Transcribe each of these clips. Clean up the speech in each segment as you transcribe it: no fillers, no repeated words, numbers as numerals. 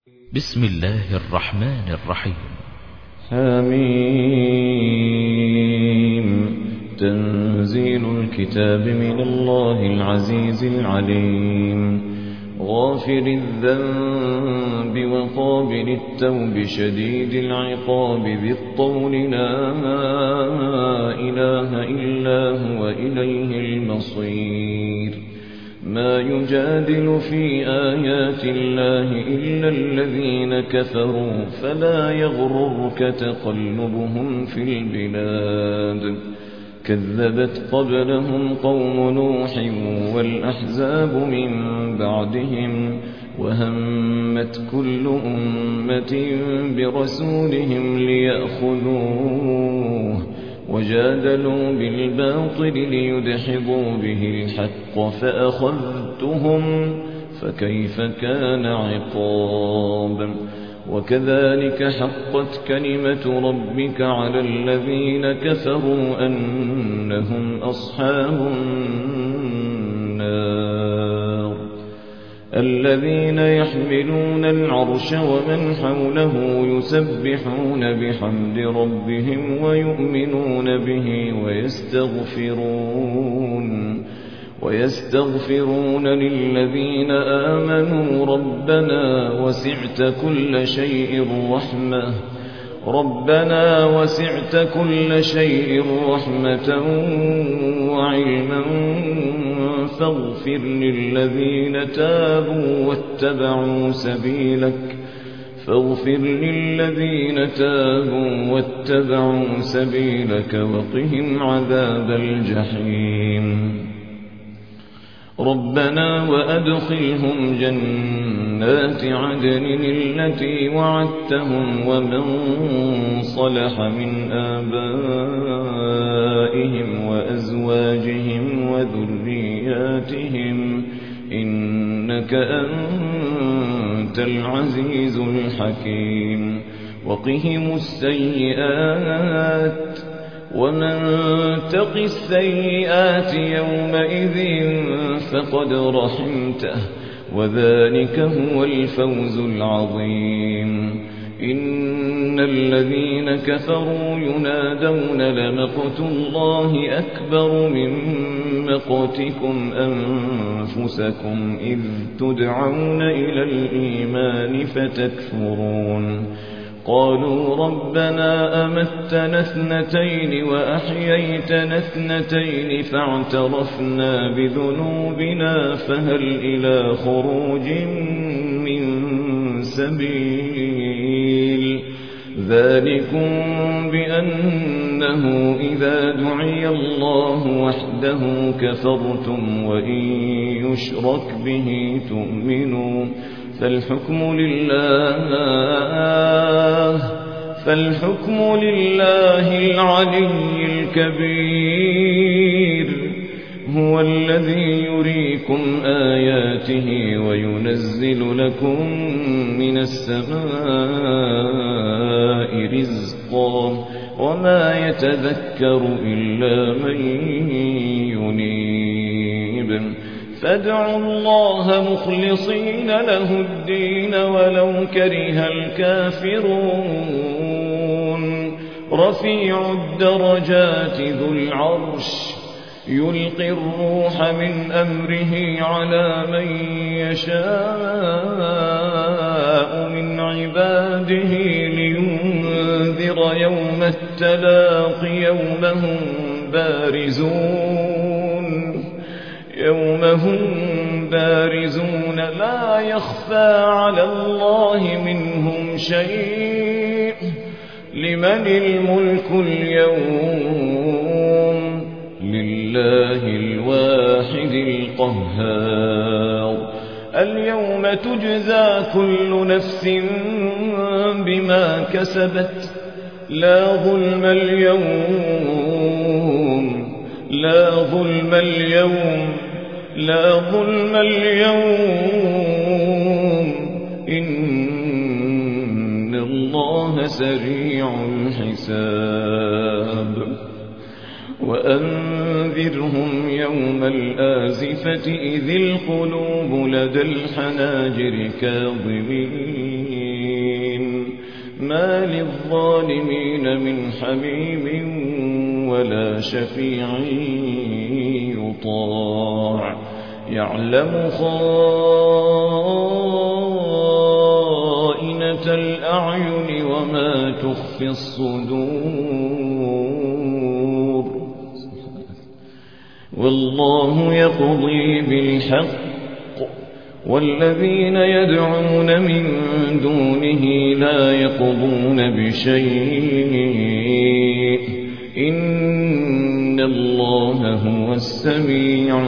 بسم الله الرحمن الرحيم. حميم. تنزيل الكتاب من الله العزيز العليم، غافر الذنب وقابل التوب شديد العقاب ذي الطول لا إله إلا هو إليه المصير. ما يجادل في آيات الله إلا الذين كفروا فلا يغررك تقلبهم في البلاد. كذبت قبلهم قوم نوح والأحزاب من بعدهم، وهمت كل أمة برسولهم ليأخذوه، وجادلوا بالباطل ليدحضوا به الحق فأخذتهم فكيف كان عقاب. وكذلك حقت كلمة ربك على الذين كفروا أنهم أصحاب النار. الذين يحملون العرش ومن حوله يسبحون بحمد ربهم ويؤمنون به ويستغفرون للذين آمنوا ربنا وسعت كل شيء رحمة وعلما فاغفر للذين تابوا واتبعوا سبيلك وقهم عذاب الجحيم. ربنا وأدخلهم جنات عدن التي وعدتهم ومن صلح من آبائهم وأزواجهم وذرياتهم إنك أنت العزيز الحكيم. وقهم السيئات ومن تق السيئات يومئذ فقد رحمته وذلك هو الفوز العظيم. إن الذين كفروا ينادون لمقت الله أكبر من مقتكم أنفسكم إذ تدعون إلى الإيمان فتكفرون. قالوا ربنا أمتنا اثنتين وأحييتنا اثنتين فاعترفنا بذنوبنا فهل إلى خروج من سبيل. ذلكم بأنه إذا دعي الله وحده كفرتم وإن يشرك به تؤمنوا. فالحكم لله العلي الكبير. هو الذي يريكم آياته وينزل لكم من السماء رزقا وما يتذكر إلا من ينيب. فادعوا الله مخلصين له الدين ولو كره الكافرون. رفيع الدرجات ذو العرش يلقي الروح من أمره على من يشاء من عباده لينذر يوم التلاق يوم هم بارزون لا يخفى على الله منهم شيء. لمن الملك اليوم؟ لله الواحد القهار. اليوم تجزى كل نفس بما كسبت لا ظلم اليوم إن الله سريع الحساب. وأنذرهم يوم الآزفة إذ القلوب لدى الحناجر كاظمين ما للظالمين من حميم ولا شفيع يطاع يعلم خائنة الأعين وما تخفي الصدور والله يقضي بالحق والذين يدعون من دونه لا يقضون بشيء إن الله هو السميع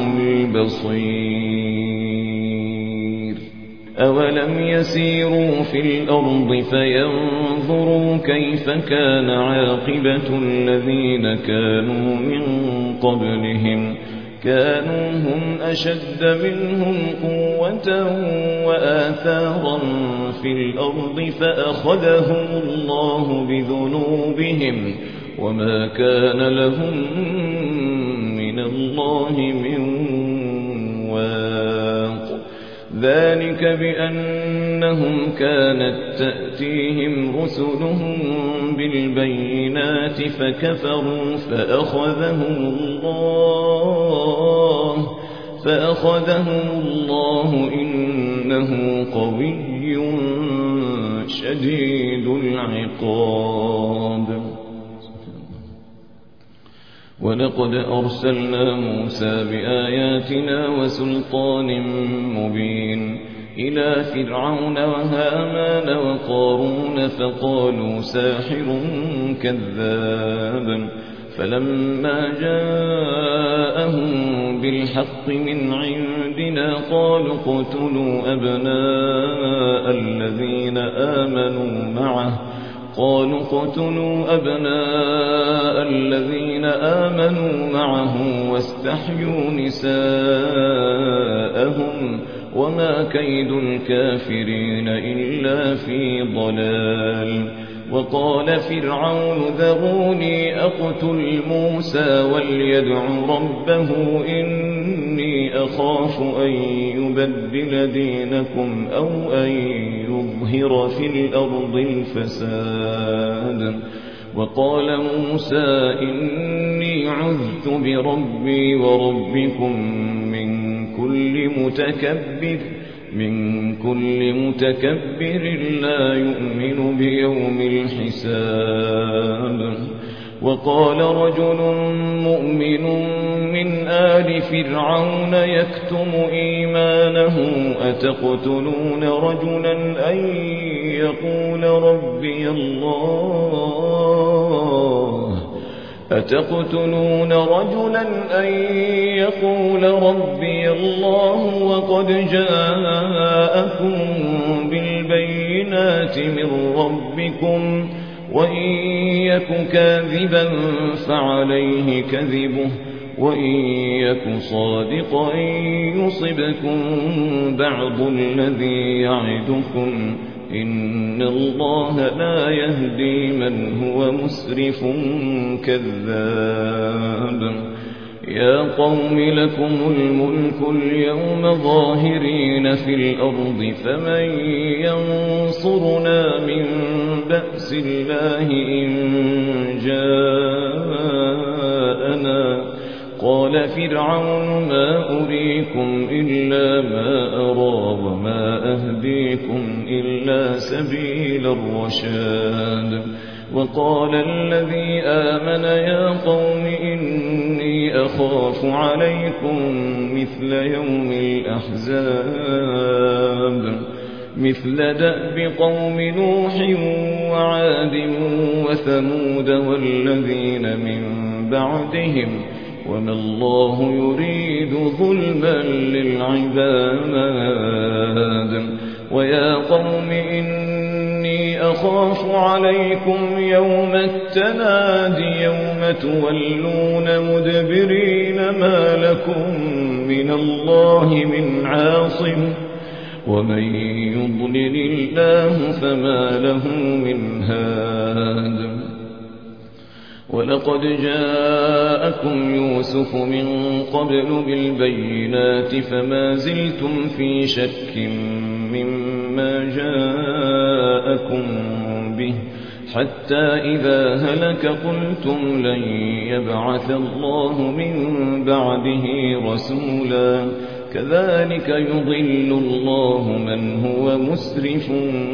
البصير أولم يسيروا في الأرض فينظروا كيف كان عاقبة الذين كانوا من قبلهم كانوا هم أشد منهم قوة وآثارا في الأرض فأخذهم الله بذنوبهم وما كان لهم من الله من واق ذلك بأنهم كانت تأتيهم رسلهم بالبينات فكفروا فأخذهم الله إنه قوي شديد العقاب ولقد أرسلنا موسى بآياتنا وسلطان مبين إلى فرعون وهامان وقارون فقالوا ساحر كذاب فلما جاءهم بالحق من عندنا قالوا اقتلوا أبناء الذين آمنوا معه واستحيوا نساءهم وما كيد الكافرين إلا في ضلال وقال فرعون ذروني أقتل موسى وليدع ربه إني أخاف أن يبدل دينكم أو أن يظهر في الأرض الفساد وقال موسى إني عذت بربي وربكم من كل متكبر لا يؤمن بيوم الحساب وقال رجل مؤمن من آل فرعون يكتم إيمانه أتقتلون رجلا أن يقول ربي الله وقد جاءكم بالبينات من ربكم وإن يك كاذبا فعليه كذبه وإن يك صادقا يصبكم بعض الذي يعدكم إن الله لا يهدي من هو مسرف كذاب يا قوم لكم الملك اليوم ظاهرين في الأرض فمن ينصرنا من بأس الله إن جاءنا قال فرعون ما أريكم إلا ما أرى وما أهديكم إلا سبيل الرشاد وقال الذي آمن يا قوم إني أخاف عليكم مثل يوم الأحزاب مثل دأب قوم نوح وعاد وثمود والذين من بعدهم وما الله يريد ظلما للعباد ويا قوم إني أخاف عليكم يوم التناد يوم تولون مدبرين ما لكم من الله من عاصم ومن يضلل الله فما له من هاد ولقد جاءكم يوسف من قبل بالبينات فما زلتم في شك مما جاءكم به حتى إذا هلك قلتم لن يبعث الله من بعده رسولا كذلك يضل الله من هو مسرف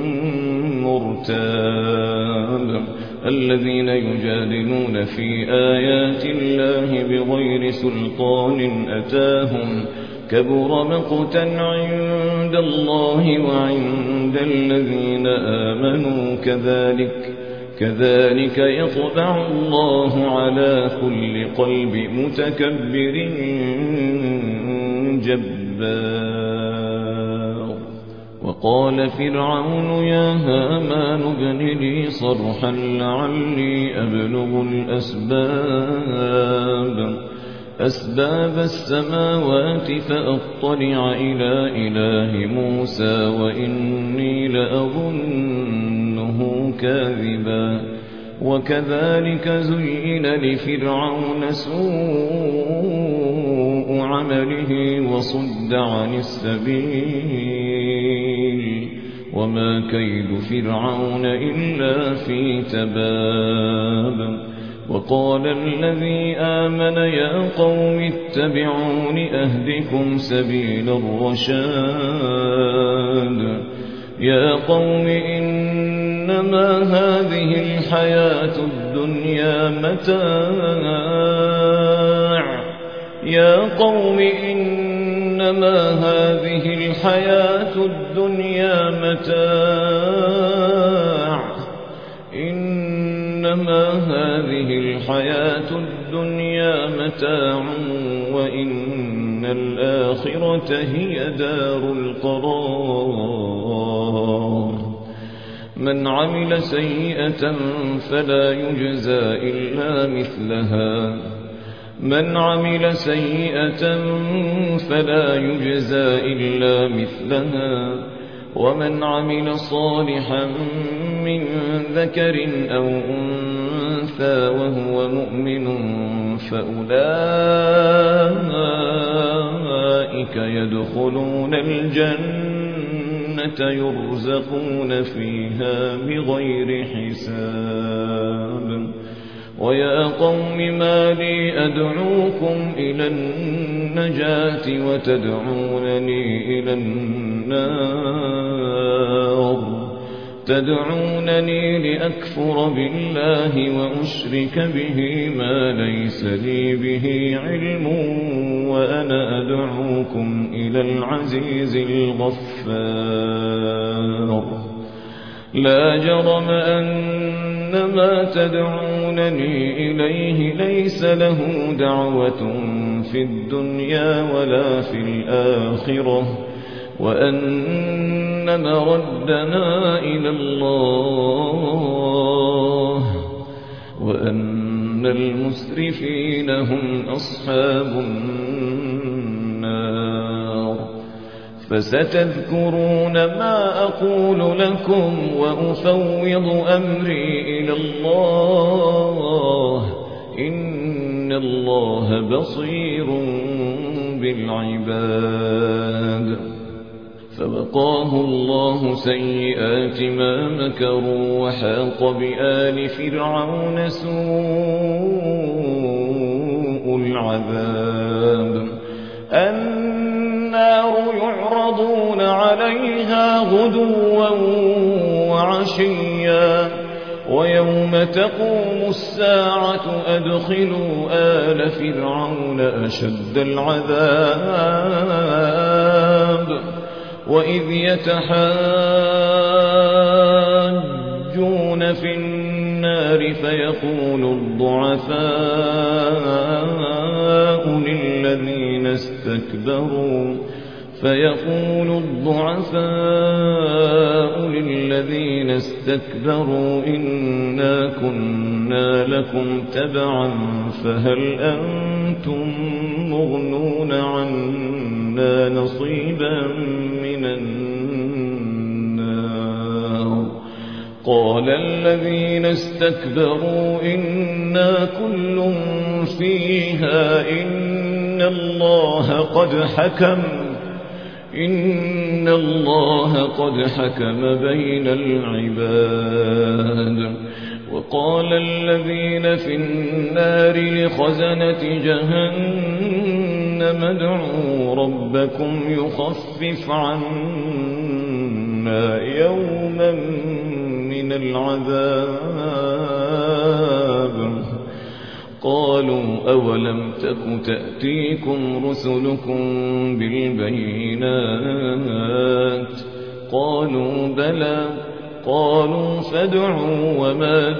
مرتاب الذين يجادلون في آيات الله بغير سلطان أتاهم كبر مقتا عند الله وعند الذين آمنوا كذلك يطبع الله على كل قلب متكبر جبار. وقال فرعون يا هامان ابن لي صرحا لعلي أبلغ أسباب السماوات فأطلع إلى إله موسى وإني لأظنه كاذبا. وكذلك زين لفرعون سوء عمله وصد عن السبيل وما كيد فرعون إلا في تباب. وقال الذي آمن يا قوم اتبعون أهدكم سبيل الرشاد. يا قوم إنما هذه الحياة الدنيا متاع وإن الآخرة هي دار القرار. من عمل سيئة فلا يجزى إلا مثلها ومن عمل صالحا من ذكر أو أنثى وهو مؤمن فأولئك يدخلون الجنة يرزقون فيها بغير حساب. ويا قوم ما لي أدعوكم إلى النجاة وتدعونني إلى النار. تدعونني لأكفر بالله وأشرك به ما ليس لي به علم وأنا أدعوكم إلى العزيز الغفار. لا جرم أن ما تدعونني إليه ليس له دعوة في الدنيا ولا في الآخرة وأن مردنا إلى الله وأن المسرفين هم أصحاب النار. فستذكرون ما أقول لكم وأفوض أمري إلى الله إن الله بصير بالعباد. فوقاه الله سيئات ما مكروا وحاق بآل فرعون سوء العذاب. النار يعرضون عليها غدوا وعشيا ويوم تقوم الساعة أدخلوا آل فرعون أشد العذاب. وإذ يتحاجون في النار فيقول الضعفاء للذين استكبروا إنا كنا لكم تبعا فهل أنتم مغنون عنا نصيبا من النار. قال الذين استكبروا إنا كل فيها إن الله قد حكم بين العباد. وقال الذين في النار لخزنة جهنم ادعوا ربكم يخفف عنا يوما من العذاب قالوا أولم تك تأتيكم رسلكم بالبينات قالوا بلى قالوا فادعوا وما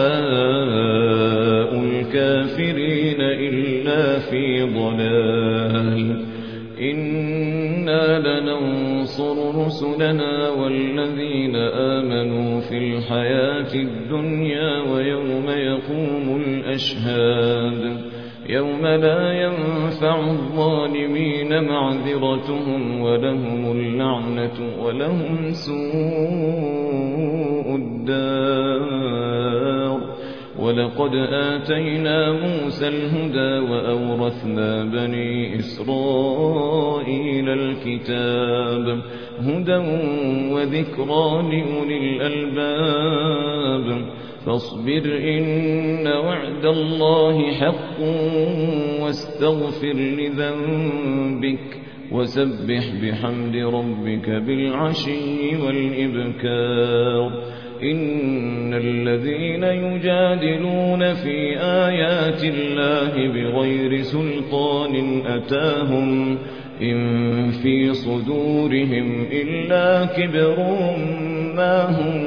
دعاء الكافرين إلا في ضلال إنا لننصر رسلنا والذين آمنوا في الحياة الدنيا ويوم يقوم الأشهاد يوم لا ينفع الظالمين معذرتهم ولهم اللعنة ولهم سوء الدار ولقد آتينا موسى الهدى وأورثنا بني إسرائيل الكتاب هدى وذكرى لأولي الألباب فاصبر إن وعد الله حق واستغفر لذنبك وسبح بحمد ربك بالعشي والإبكار إن الذين يجادلون في آيات الله بغير سلطان أتاهم إن في صدورهم إلا كبر ما هم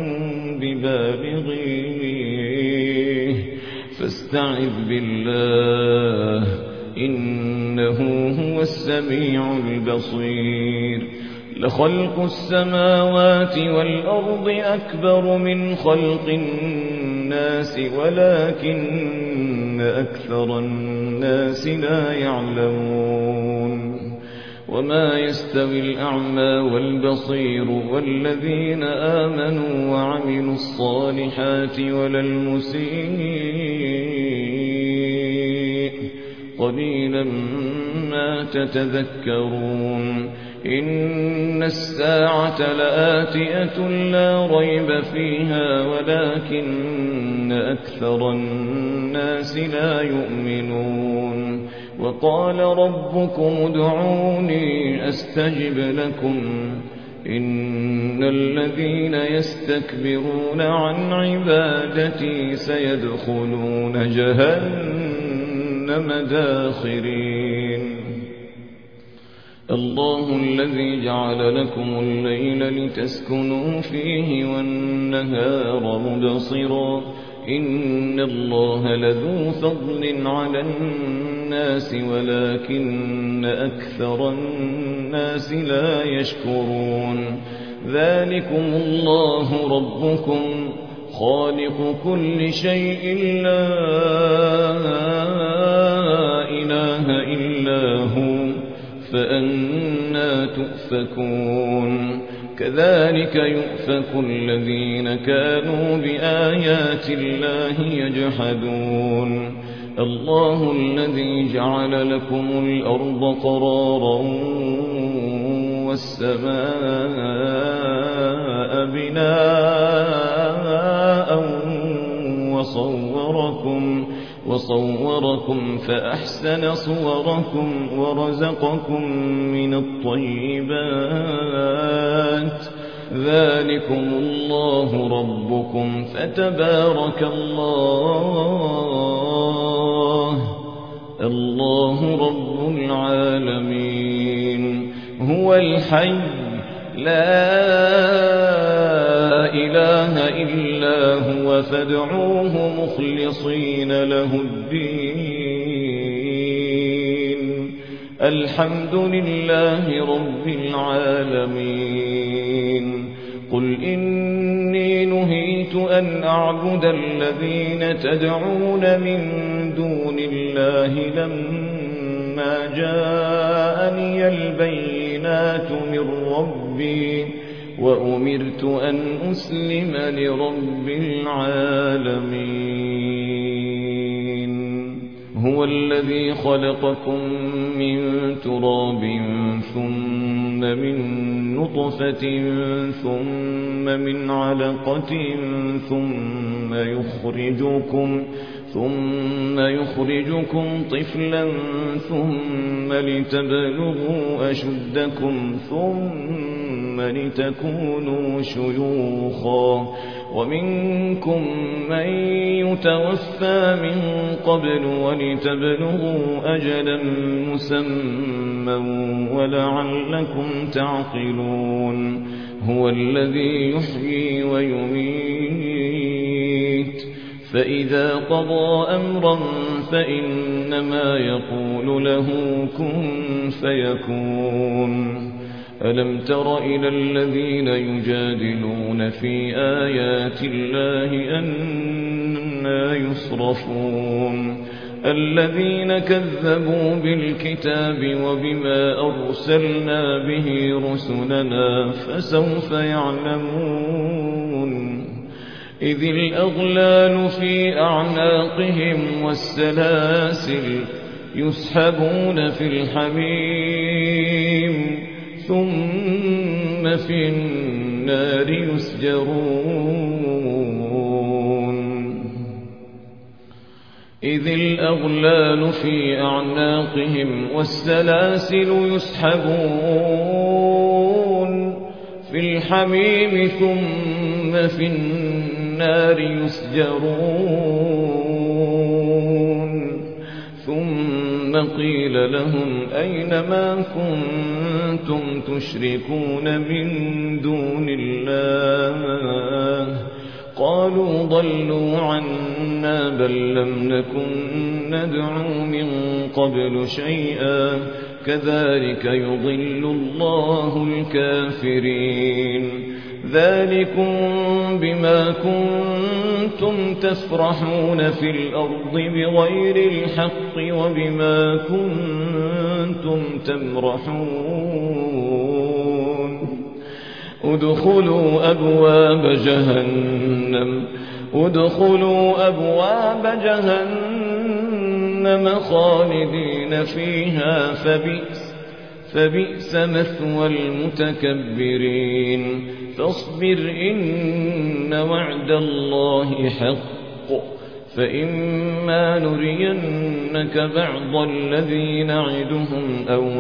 ببالغيه فاستعذ بالله إنه هو السميع البصير لخلق السماوات والأرض أكبر من خلق الناس ولكن أكثر الناس لا يعلمون وما يستوي الأعمى والبصير والذين آمنوا وعملوا الصالحات ولا المسيء قليلا ما تتذكرون إن الساعة لآتية لا ريب فيها ولكن أكثر الناس لا يؤمنون وقال ربكم ادعوني أستجب لكم إن الذين يستكبرون عن عبادتي سيدخلون جهنم داخرين الله الذي جعل لكم الليل لتسكنوا فيه والنهار مبصرا إن الله لذو فضل على الناس ولكن أكثر الناس لا يشكرون ذلكم الله ربكم خالق كل شيء لا إله إلا هو فأنى تؤفكون كذلك يؤفك الذين كانوا بآيات الله يجحدون الله الذي جعل لكم الأرض قرارا والسماء بناء وصوركم فأحسن صوركم ورزقكم من الطيبات ذلكم الله ربكم فتبارك الله رب العالمين هو الحي لا إله إلا هو فادعوه مخلصين له الدين الحمد لله رب العالمين قل إني نهيت أن أعبد الذين تدعون من دون الله لما جاءني البينات من ربي وأمرت أن أسلم لرب العالمين هو الذي خلقكم من تراب ثم من نطفة ثم من علقة ثم يخرجكم طفلا ثم لتبلغوا أشدكم ثم لتكونوا شيوخا ومنكم من يتوفى من قبل ولتبلغوا أجلا مسمى ولعلكم تعقلون هو الذي يحيي ويميت فإذا قضى أمرا فإنما يقول له كن فيكون ألم تر إلى الذين يجادلون في آيات الله أنى يصرفون الذين كذبوا بالكتاب وبما أرسلنا به رسلنا فسوف يعلمون إذ الأغلال في أعناقهم والسلاسل يسحبون في الحميم ثم في النار يسجرون إذ الأغلال في أعناقهم والسلاسل يسحبون في الحميم ثم في النار يسجرون ثم قيل لهم أين ما كنتم تشركون من دون الله قالوا ضلوا عنا بل لم نكن ندعو من قبل شيئا كذلك يضل الله الكافرين ذلكم بما كنتم تفرحون في الأرض بغير الحق وبما كنتم تمرحون ادخلوا أبواب جهنم خالدين فيها فبئس مثوى المتكبرين فاصبر إن وعد الله حق فإما نرينك بعض الذي نعدهم أو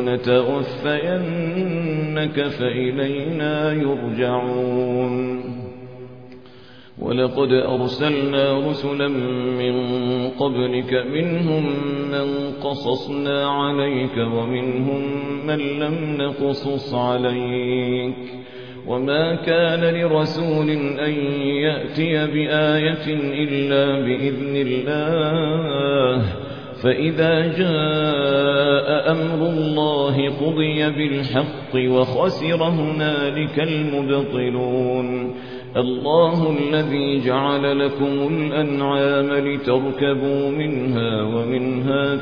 نتوفينك فإلينا يرجعون ولقد أرسلنا رسلا من قبلك منهم من قصصنا عليك ومنهم من لم نقصص عليك وما كان لرسول أن يأتي بآية إلا بإذن الله فإذا جاء أمر الله قضي بالحق وخسر هنالك المبطلون الله الذي جعل لكم الأنعام لتركبوا منها ومنها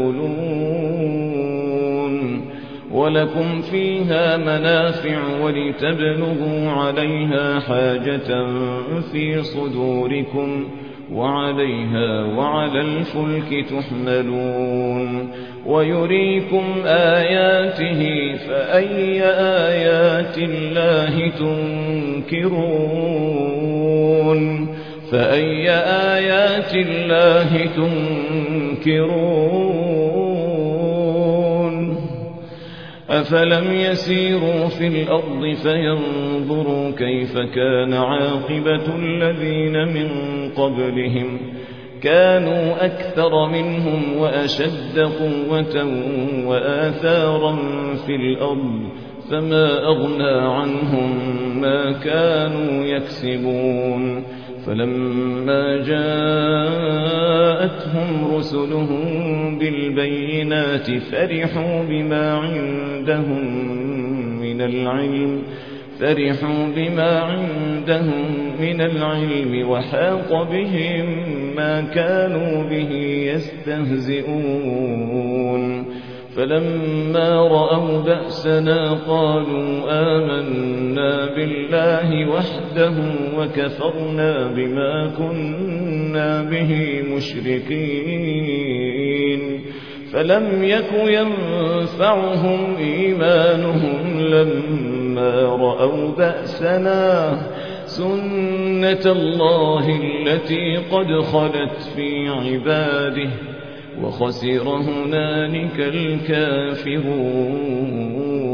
تأكلون ولكم فيها منافع ولتبلغوا عليها حاجة في صدوركم وعليها وعلى الفلك تحملون ويريكم آياته فأي آيات الله تنكرون أفلم يسيروا في الأرض فينظروا كيف كان عاقبة الذين من قبلهم كانوا أكثر منهم وأشد قوة وآثارا في الأرض فما أغنى عنهم ما كانوا يكسبون فلما جاءتهم رسلهم بالبينات فرحوا بما عندهم من العلم وحاق بهم ما كانوا به يستهزئون فلما رأوا بأسنا قالوا آمنا بالله وحده وكفرنا بما كنا به مشركين فلم يك ينفعهم إيمانهم لما رأوا بأسنا سنة الله التي قد خلت في عباده وخسر هنالك الكافرون